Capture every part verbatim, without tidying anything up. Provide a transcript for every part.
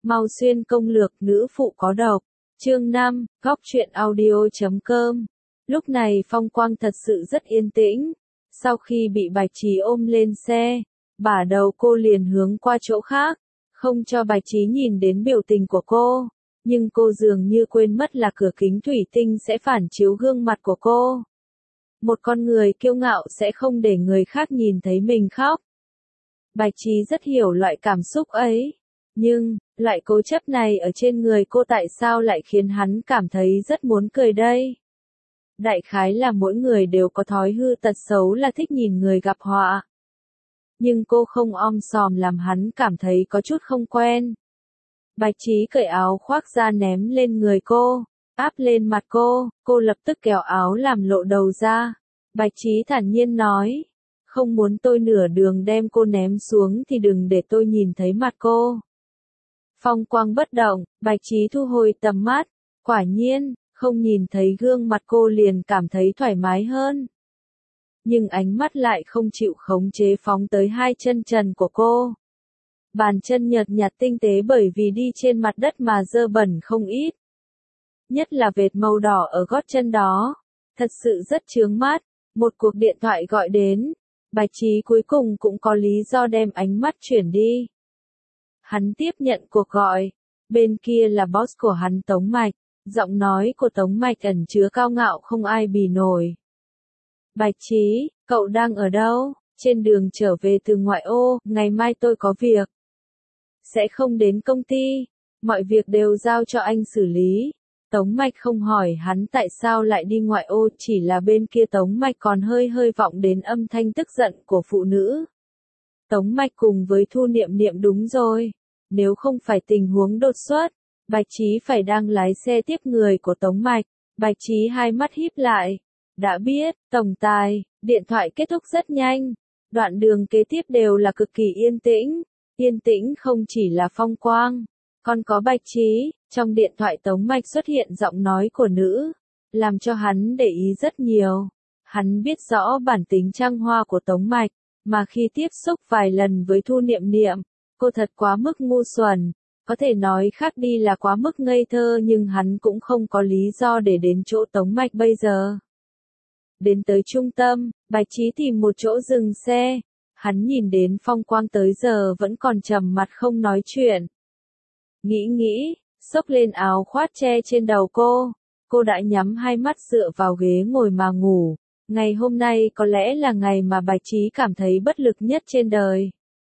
Mau xuyên công lược nữ phụ có độc. Chương năm, góc truyện audio chấm com. Lúc này Phong Quang thật sự rất yên tĩnh. Sau khi bị Bạch Trí ôm lên xe, bả đầu cô liền hướng qua chỗ khác, không cho Bạch Trí nhìn đến biểu tình của cô. Nhưng cô dường như quên mất là cửa kính thủy tinh sẽ phản chiếu gương mặt của cô. Một con người kiêu ngạo sẽ không để người khác nhìn thấy mình khóc. Bạch Trí rất hiểu loại cảm xúc ấy. Nhưng, loại cố chấp này ở trên người cô tại sao lại khiến hắn cảm thấy rất muốn cười đây? Đại khái là mỗi người đều có thói hư tật xấu là thích nhìn người gặp họa. Nhưng cô không om sòm làm hắn cảm thấy có chút không quen. Bạch Trí cởi áo khoác ra ném lên người cô, áp lên mặt cô, cô lập tức kéo áo làm lộ đầu ra. Bạch Trí thản nhiên nói, không muốn tôi nửa đường đem cô ném xuống thì đừng để tôi nhìn thấy mặt cô. Phong Quang bất động, Bạch Trí thu hồi tầm mắt, quả nhiên, không nhìn thấy gương mặt cô liền cảm thấy thoải mái hơn. Nhưng ánh mắt lại không chịu khống chế phóng tới hai chân trần của cô. Bàn chân nhợt nhạt tinh tế bởi vì đi trên mặt đất mà dơ bẩn không ít. Nhất là vệt màu đỏ ở gót chân đó, thật sự rất chướng mắt. Một cuộc điện thoại gọi đến, Bạch Trí cuối cùng cũng có lý do đem ánh mắt chuyển đi. Hắn tiếp nhận cuộc gọi, bên kia là boss của hắn Tống Mạch, giọng nói của Tống Mạch ẩn chứa cao ngạo không ai bì nổi. Bạch Trí, cậu đang ở đâu? Trên đường trở về từ ngoại ô, ngày mai tôi có việc. Sẽ không đến công ty, mọi việc đều giao cho anh xử lý. Tống Mạch không hỏi hắn tại sao lại đi ngoại ô, chỉ là bên kia Tống Mạch còn hơi hơi vọng đến âm thanh tức giận của phụ nữ. Tống Mạch cùng với Thu Niệm Niệm đúng rồi, nếu không phải tình huống đột xuất, Bạch Trí phải đang lái xe tiếp người của Tống Mạch. Bạch Trí hai mắt híp lại, đã biết, tổng tài, điện thoại kết thúc rất nhanh, đoạn đường kế tiếp đều là cực kỳ yên tĩnh, yên tĩnh không chỉ là Phong Quang, còn có Bạch Trí. Trong điện thoại Tống Mạch xuất hiện giọng nói của nữ, làm cho hắn để ý rất nhiều. Hắn biết rõ bản tính trăng hoa của Tống Mạch, mà khi tiếp xúc vài lần với Thu Niệm Niệm, cô thật quá mức ngu xuẩn, có thể nói khác đi là quá mức ngây thơ, nhưng hắn cũng không có lý do để đến chỗ Tống Mạch bây giờ. Đến tới trung tâm, Bạch Trí tìm một chỗ dừng xe, hắn nhìn đến Phong Quang tới giờ vẫn còn trầm mặt không nói chuyện. Nghĩ nghĩ, xốc lên áo khoác che trên đầu cô, cô đã nhắm hai mắt dựa vào ghế ngồi mà ngủ. Ngày hôm nay có lẽ là ngày mà Bạch Trí cảm thấy bất lực nhất trên đời.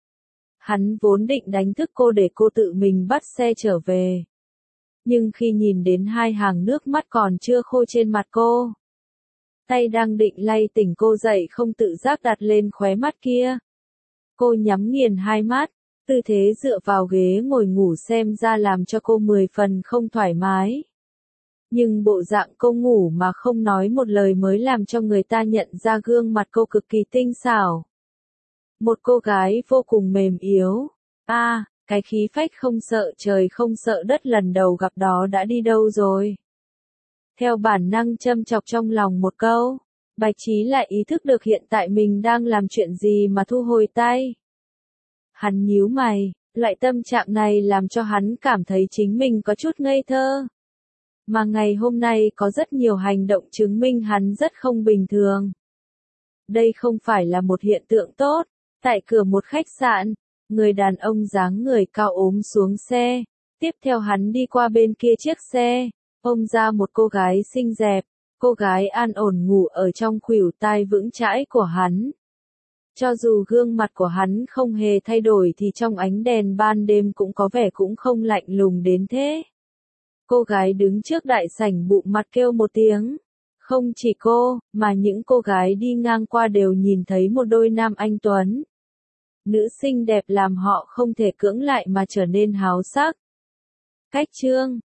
Hắn vốn định đánh thức cô để cô tự mình bắt xe trở về. Nhưng khi nhìn đến hai hàng nước mắt còn chưa khô trên mặt cô, tay đang định lay tỉnh cô dậy không tự giác đặt lên khóe mắt kia. Cô nhắm nghiền hai mắt, tư thế dựa vào ghế ngồi ngủ xem ra làm cho cô mười phần không thoải mái. Nhưng bộ dạng cô ngủ mà không nói một lời mới làm cho người ta nhận ra gương mặt cô cực kỳ tinh xảo. Một cô gái vô cùng mềm yếu. A, à, cái khí phách không sợ trời không sợ đất lần đầu gặp đó đã đi đâu rồi? Theo bản năng châm chọc trong lòng một câu, Bạch Trí lại ý thức được hiện tại mình đang làm chuyện gì mà thu hồi tay. Hắn nhíu mày, loại tâm trạng này làm cho hắn cảm thấy chính mình có chút ngây thơ. Mà ngày hôm nay có rất nhiều hành động chứng minh hắn rất không bình thường. Đây không phải là một hiện tượng tốt. Tại cửa một khách sạn, người đàn ông dáng người cao ốm xuống xe. Tiếp theo hắn đi qua bên kia chiếc xe, ôm ra một cô gái xinh đẹp. Cô gái an ổn ngủ ở trong khuỷu tay vững chãi của hắn. Cho dù gương mặt của hắn không hề thay đổi thì trong ánh đèn ban đêm cũng có vẻ cũng không lạnh lùng đến thế. Cô gái đứng trước đại sảnh bụng mặt kêu một tiếng. Không chỉ cô, mà những cô gái đi ngang qua đều nhìn thấy một đôi nam anh tuấn. Nữ xinh đẹp làm họ không thể cưỡng lại mà trở nên háo sắc. Cách chương